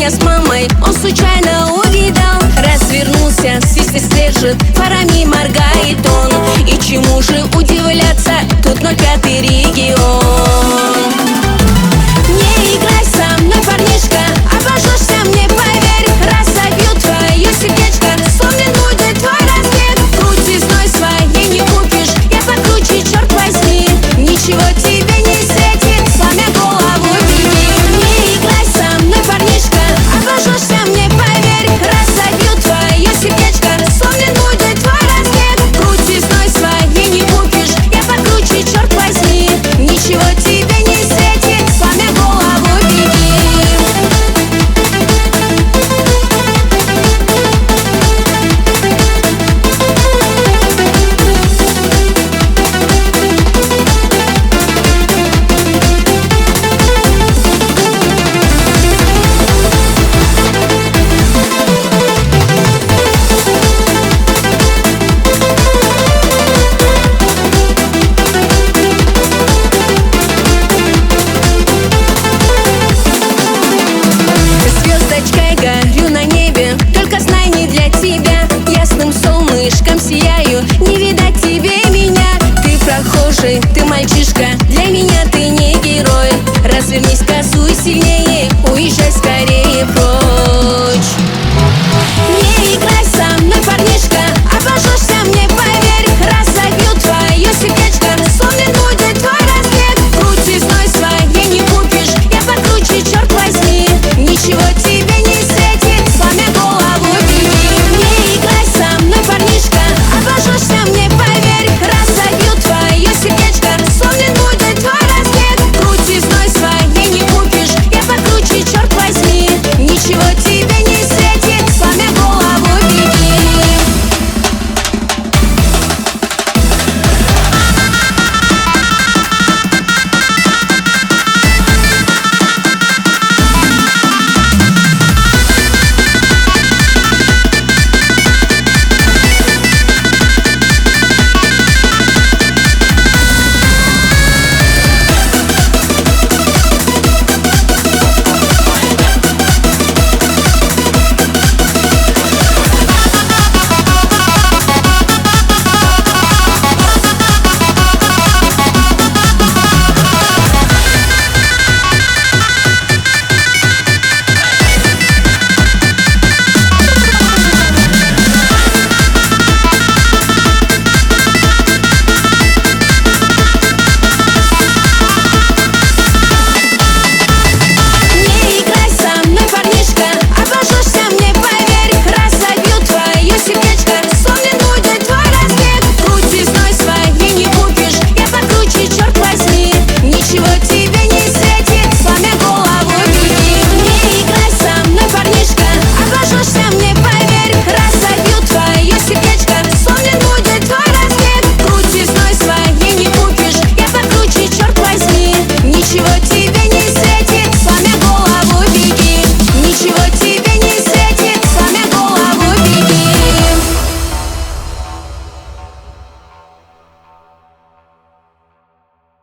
меня с мамой он случайно увидал. Развернулся, свист и скрежет, фарами моргает он. И чему же удивляться, тут 05-й регион. Не играй со мной, парнишка, обожжешься мне, поверь. Разобью твое сердечко, сломлен будет твой размер. Крутизной своей не купишь, я покруче, черт возьми. Ничего тебе не светит, сломя голову беги. Не играй со мной, парнишка, обожжешься мне, поверь. Разобью твое сердечко, сломлен будет твой размер. Крутизной своей не купишь, я покруче, черт возьми. Ничего тебе не светит, сломя голову беги. Звездочкой горю на небе, только знай, не для тебя. Ясным солнышком сияю, не видать тебе меня. Ты прохожий,